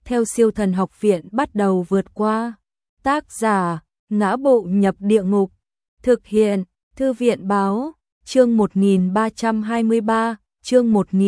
theo Siêu Thần Học Viện bắt đầu vượt qua. Tác giả: Ngã Bộ Nhập Địa Ngục. Thực hiện: Thư viện báo. Chương 1323, chương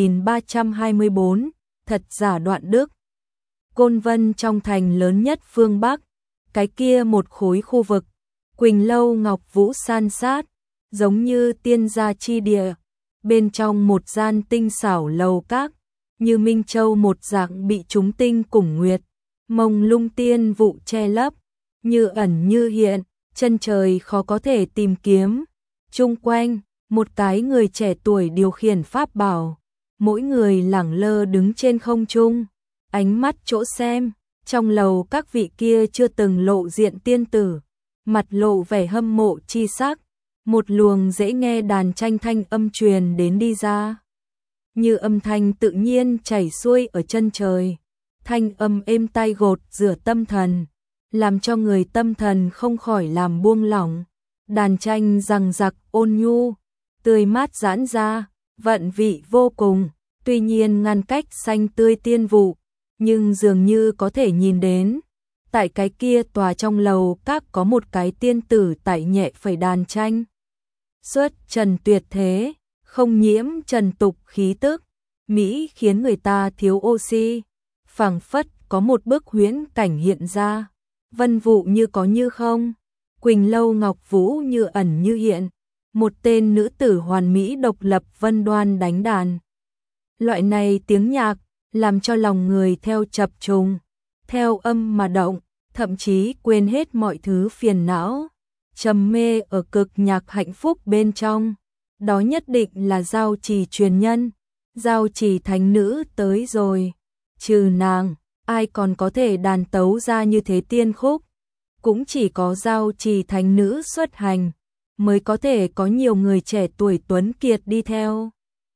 1324, thật giả Đoạn Đức. Côn Vân trong thành lớn nhất phương Bắc, cái kia một khối khu vực, Quỳnh Lâu Ngọc Vũ san sát, giống như tiên gia chi địa, bên trong một gian tinh xảo lầu các, như Minh Châu một dạng bị chúng tinh cùng nguyệt, mông lung tiên vụ che lấp, như ẩn như hiện, chân trời khó có thể tìm kiếm. Chung quanh, một cái người trẻ tuổi điều khiển pháp bảo, mỗi người lẳng lơ đứng trên không trung, ánh mắt chỗ xem, trong lầu các vị kia chưa từng lộ diện tiên tử, mặt lộ vẻ hâm mộ chi sắc, một luồng dễ nghe đàn tranh thanh âm truyền đến đi ra. Như âm thanh tự nhiên chảy xuôi ở chân trời, thanh âm êm tai gột rửa tâm thần, làm cho người tâm thần không khỏi làm buông lỏng. Đàn tranh rằng giặc ôn nhu, tươi mát giãn ra, vận vị vô cùng, tuy nhiên ngăn cách xanh tươi tiên vụ, nhưng dường như có thể nhìn đến. Tại cái kia tòa trong lầu các có một cái tiên tử tải nhẹ phẩy đàn tranh. Xuất trần tuyệt thế, không nhiễm trần tục khí tức, mỹ khiến người ta thiếu oxy, phảng phất có một bức huyễn cảnh hiện ra, vân vụ như có như không, Quỳnh Lâu Ngọc Vũ như ẩn như hiện, một tên nữ tử hoàn mỹ độc lập vân đoan đánh đàn. Loại này tiếng nhạc làm cho lòng người theo chập trùng, theo âm mà động, thậm chí quên hết mọi thứ phiền não, trầm mê ở cực nhạc hạnh phúc bên trong. Đó nhất định là Giao Trì truyền nhân, Giao Trì thánh nữ tới rồi. Trừ nàng, ai còn có thể đàn tấu ra như thế tiên khúc? Cũng chỉ có Giao Trì thánh nữ xuất hành, mới có thể có nhiều người trẻ tuổi tuấn kiệt đi theo.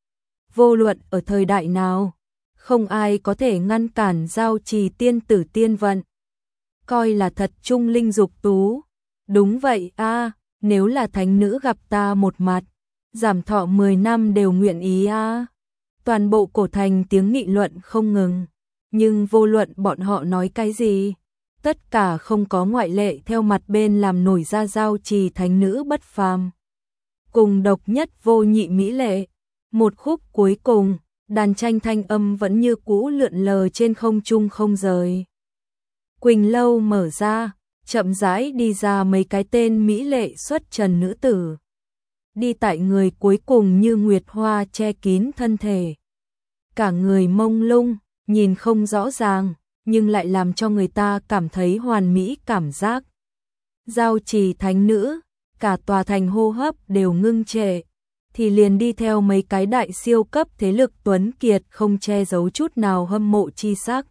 Vô luận ở thời đại nào, không ai có thể ngăn cản Giao Trì tiên tử tiên vận. Coi là thật trung linh dục tú. Đúng vậy a, nếu là thánh nữ gặp ta một mặt, giảm thọ 10 năm đều nguyện ý a. Toàn bộ cổ thành tiếng nghị luận không ngừng, nhưng vô luận bọn họ nói cái gì, tất cả không có ngoại lệ theo mặt bên làm nổi ra Giao Trì thánh nữ bất phàm. Cùng độc nhất vô nhị mỹ lệ, một khúc cuối cùng, đàn tranh thanh âm vẫn như cũ lượn lờ trên không trung không rời. Quỳnh Lâu mở ra, chậm rãi đi ra mấy cái tên mỹ lệ xuất trần nữ tử. Đi tại người cuối cùng như nguyệt hoa che kín thân thể. Cả người mông lung, nhìn không rõ ràng, nhưng lại làm cho người ta cảm thấy hoàn mỹ cảm giác. Giao Trì thánh nữ, cả tòa thành hô hấp đều ngưng trệ, thì liền đi theo mấy cái đại siêu cấp thế lực tuấn kiệt không che giấu chút nào hâm mộ chi sắc.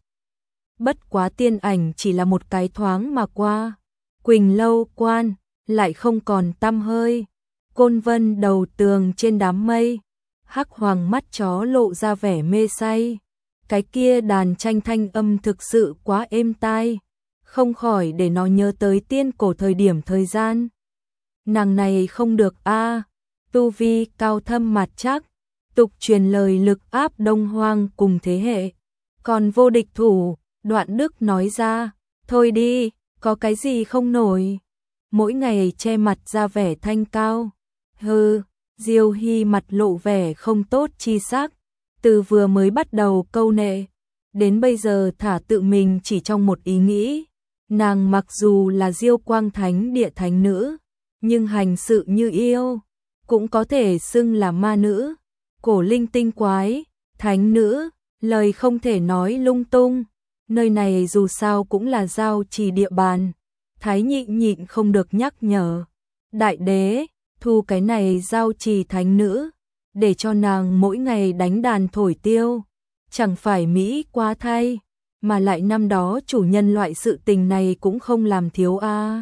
Bất quá tiên ảnh chỉ là một cái thoáng mà qua, Quỳnh Lâu quan lại không còn tăm hơi. Côn Vân đầu tường trên đám mây, hắc hoàng mắt chó lộ ra vẻ mê say. Cái kia đàn tranh thanh âm thực sự quá êm tai, không khỏi để nó nhớ tới tiên cổ thời điểm thời gian. Nàng này không được a, tu vi cao thâm mặt chắc, tục truyền lời lực áp Đông Hoang cùng thế hệ, còn vô địch thủ. Đoạn Đức nói ra, thôi đi, có cái gì không nổi. Mỗi ngày che mặt ra vẻ thanh cao. Hừ, Diêu Hy mặt lộ vẻ không tốt chi sắc, từ vừa mới bắt đầu câu nệ, đến bây giờ thả tự mình chỉ trong một ý nghĩ. Nàng mặc dù là Diêu Quang Thánh địa thánh nữ, nhưng hành sự như yêu, cũng có thể xưng là ma nữ, cổ linh tinh quái, thánh nữ, lời không thể nói lung tung. Nơi này dù sao cũng là Giao Trì địa bàn, Thái nhịn không được nhắc nhở. Đại đế, thu cái này Giao Trì thánh nữ, để cho nàng mỗi ngày đánh đàn thổi tiêu, chẳng phải mỹ quá thay, mà lại năm đó chủ nhân loại sự tình này cũng không làm thiếu a.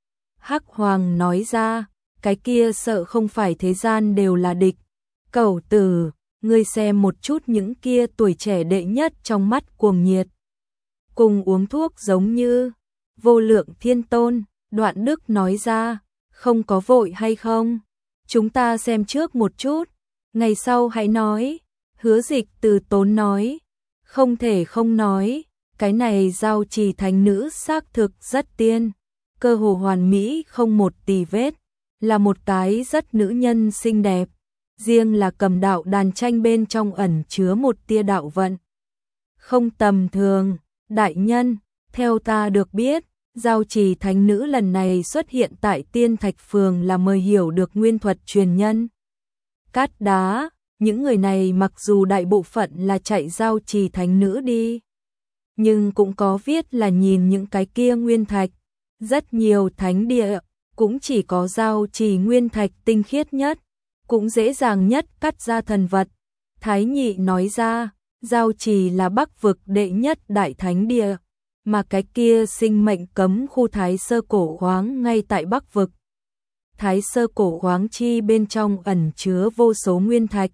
Hắc Hoàng nói ra, cái kia sợ không phải thế gian đều là địch. Cẩu tử, ngươi xem một chút những kia tuổi trẻ đệ nhất trong mắt cuồng nhiệt, cùng uống thuốc giống như Vô Lượng Thiên Tôn. Đoạn Đức nói ra, không có vội hay không, chúng ta xem trước một chút, ngày sau hãy nói. Hứa Dịch từ tốn nói, không thể không nói, Cái này Giao Trì thánh nữ xác thực rất tiên, cơ hồ hoàn mỹ không một tì vết, là một cái rất nữ nhân xinh đẹp. Riêng là cầm đạo đàn tranh bên trong ẩn chứa một tia đạo vận không tầm thường. Đại nhân, theo ta được biết, Giao Trì thánh nữ lần này xuất hiện tại Tiên Thạch Phường là mời hiểu được nguyên thuật truyền nhân. Cát Đá, những người này mặc dù đại bộ phận là chạy Giao Trì thánh nữ đi, nhưng cũng có viết là nhìn những cái kia nguyên thạch. Rất nhiều thánh địa cũng chỉ có Giao Trì nguyên thạch tinh khiết nhất, cũng dễ dàng nhất cắt ra thần vật. Thái Nhị nói ra, Giao Trì là Bắc vực đệ nhất đại thánh địa, mà cái kia sinh mệnh cấm khu Thái Sơ cổ khoáng ngay tại Bắc vực. Thái Sơ cổ khoáng chi bên trong ẩn chứa vô số nguyên thạch.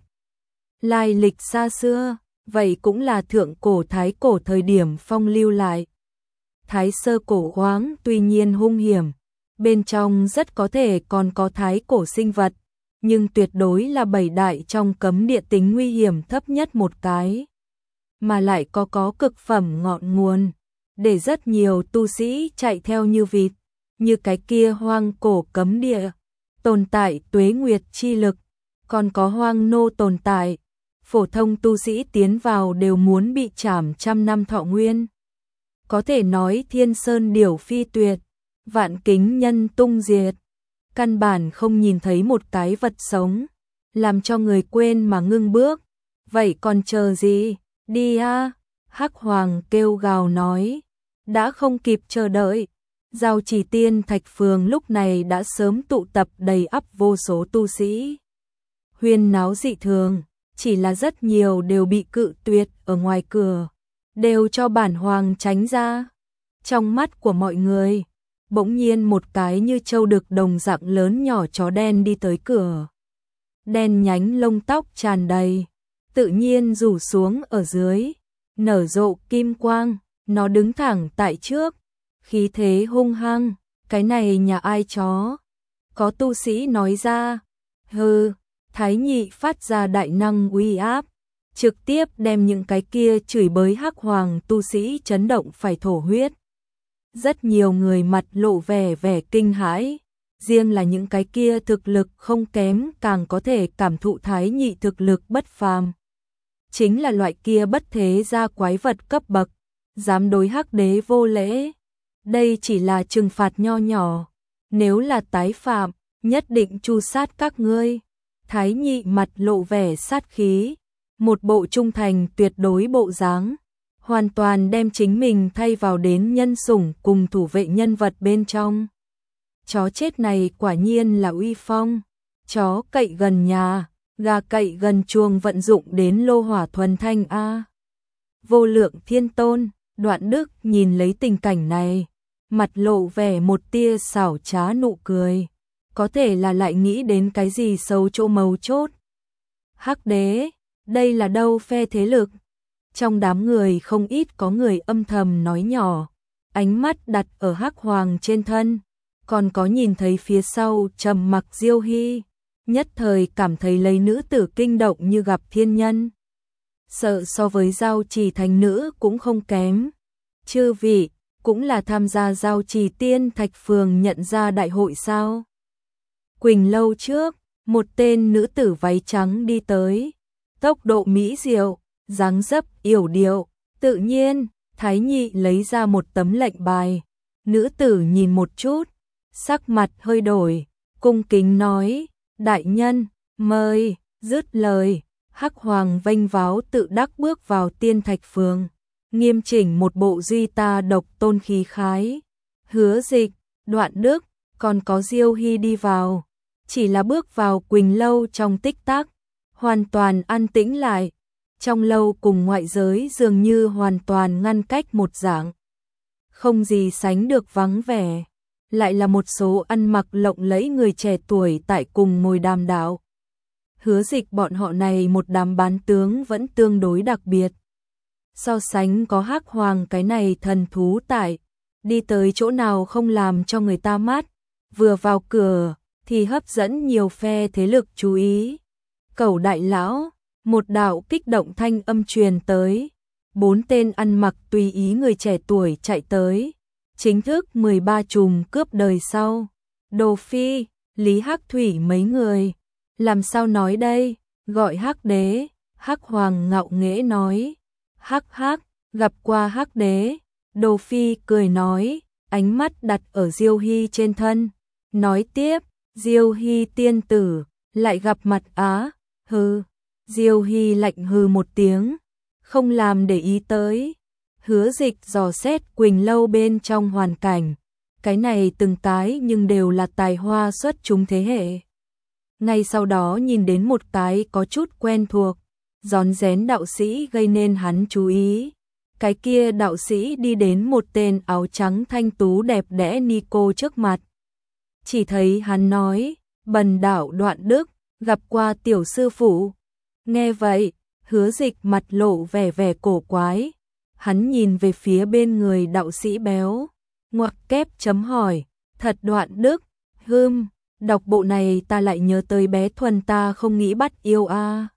Lai lịch xa xưa, vậy cũng là thượng cổ Thái cổ thời điểm phong lưu lại. Thái Sơ cổ khoáng tuy nhiên hung hiểm, bên trong rất có thể còn có thái cổ sinh vật, nhưng tuyệt đối là bảy đại trong cấm địa tính nguy hiểm thấp nhất một cái, mà lại có cực phẩm ngọn nguồn, để rất nhiều tu sĩ chạy theo như vịt, như cái kia hoang cổ cấm địa, tồn tại tuế nguyệt chi lực, còn có hoang nô tồn tại, phổ thông tu sĩ tiến vào đều muốn bị trảm trăm năm thọ nguyên. Có thể nói thiên sơn điểu phi tuyệt, vạn kính nhân tung diệt, căn bản không nhìn thấy một cái vật sống, làm cho người quên mà ngưng bước. Vậy còn chờ gì, đi a! Hắc Hoàng kêu gào nói, đã không kịp chờ đợi. Giao Trì Tiên Thạch Phường lúc này đã sớm tụ tập đầy ắp vô số tu sĩ. Huyên náo dị thường, chỉ là rất nhiều đều bị cự tuyệt ở ngoài cửa, đều cho bản hoàng tránh ra. Trong mắt của mọi người, bỗng nhiên một cái như trâu đực đồng dạng lớn nhỏ chó đen đi tới cửa. Đen nhánh lông tóc tràn đầy, tự nhiên rủ xuống ở dưới, nở rộ kim quang, nó đứng thẳng tại trước, khí thế hung hăng, cái này nhà ai chó? Có tu sĩ nói ra, hừ, Thái Nhị phát ra đại năng uy áp, trực tiếp đem những cái kia chửi bới Hắc Hoàng tu sĩ chấn động phải thổ huyết. Rất nhiều người mặt lộ vẻ kinh hãi, riêng là những cái kia thực lực không kém càng có thể cảm thụ Thái Nhị thực lực bất phàm. Chính là loại kia bất thế gia quái vật cấp bậc, dám đối Hắc Đế vô lễ. Đây chỉ là trừng phạt nho nhỏ, nếu là tái phạm, nhất định tru sát các ngươi. Thái Nhị mặt lộ vẻ sát khí, một bộ trung thành tuyệt đối bộ dáng, hoàn toàn đem chính mình thay vào đến nhân sủng cùng thủ vệ nhân vật bên trong. Chó chết này quả nhiên là uy phong, chó cậy gần nhà, gà cậy gần chuồng vận dụng đến lô hỏa thuần thanh a. Vô Lượng Thiên Tôn, Đoạn Đức nhìn lấy tình cảnh này, mặt lộ vẻ một tia xảo trá nụ cười, có thể là lại nghĩ đến cái gì sâu chỗ mấu chốt. Hắc Đế, đây là đâu phe thế lực? Trong đám người không ít có người âm thầm nói nhỏ, ánh mắt đặt ở Hắc Hoàng trên thân, còn có nhìn thấy phía sau trầm mặc Diêu Hy, nhất thời cảm thấy lấy nữ tử kinh động như gặp thiên nhân. Sợ so với Giao Trì thánh nữ cũng không kém. Chư vị, cũng là tham gia Giao Trì Tiên Thạch Phường nhận ra đại hội sao? Quỳnh lâu trước, một tên nữ tử váy trắng đi tới, tốc độ mỹ diệu, dáng dấp yểu điệu, tự nhiên. Thái Nhị lấy ra một tấm lệnh bài, nữ tử nhìn một chút, sắc mặt hơi đổi, cung kính nói, đại nhân, mời. Dứt lời, Hắc Hoàng vênh váo tự đắc bước vào Tiên Thạch Phường, nghiêm chỉnh một bộ duy ta độc tôn khí khái. Hứa Dịch, Đoạn Đức, còn có Diêu Hy đi vào, chỉ là bước vào Quỳnh lâu trong tích tắc, hoàn toàn an tĩnh lại. Trong lâu cùng ngoại giới dường như hoàn toàn ngăn cách một dạng, không gì sánh được vắng vẻ, lại là một số ăn mặc lộng lẫy người trẻ tuổi tại cùng ngồi đàm đạo. Hứa Dịch bọn họ này một đám bán tướng vẫn tương đối đặc biệt. So sánh có Hắc Hoàng cái này thần thú tại, đi tới chỗ nào không làm cho người ta mát, vừa vào cửa thì hấp dẫn nhiều phe thế lực chú ý. Cẩu đại lão, một đạo kích động thanh âm truyền tới, 4 tên ăn mặc tùy ý người trẻ tuổi chạy tới, chính thức 13 trùm cướp đời sau. Đồ Phi, Lý Hắc Thủy mấy người, làm sao nói đây, gọi Hắc Đế. Hắc Hoàng ngạo nghễ nói, hắc hắc, gặp qua Hắc Đế. Đồ Phi cười nói, ánh mắt đặt ở Diêu Hy trên thân, nói tiếp, Diêu Hy tiên tử, lại gặp mặt á, hừ. Diêu Hy lạnh hừ một tiếng, không làm để ý tới. Hứa Dịch dò xét Quỳnh lâu bên trong hoàn cảnh, cái này từng cái nhưng đều là tài hoa xuất chúng thế hệ. Ngay sau đó nhìn đến một cái có chút quen thuộc, rón rén đạo sĩ gây nên hắn chú ý. Cái kia đạo sĩ đi đến một tên áo trắng thanh tú đẹp đẽ Nico trước mặt. Chỉ thấy hắn nói, bần đạo Đoạn Đức, gặp qua tiểu sư phụ. Nghe vậy, Hứa Dịch mặt lộ vẻ cổ quái. Hắn nhìn về phía bên người đạo sĩ béo, ngoặc kép chấm hỏi, thật Đoạn Đức, đọc bộ này ta lại nhớ tới bé Thuần ta không nghĩ bắt yêu a.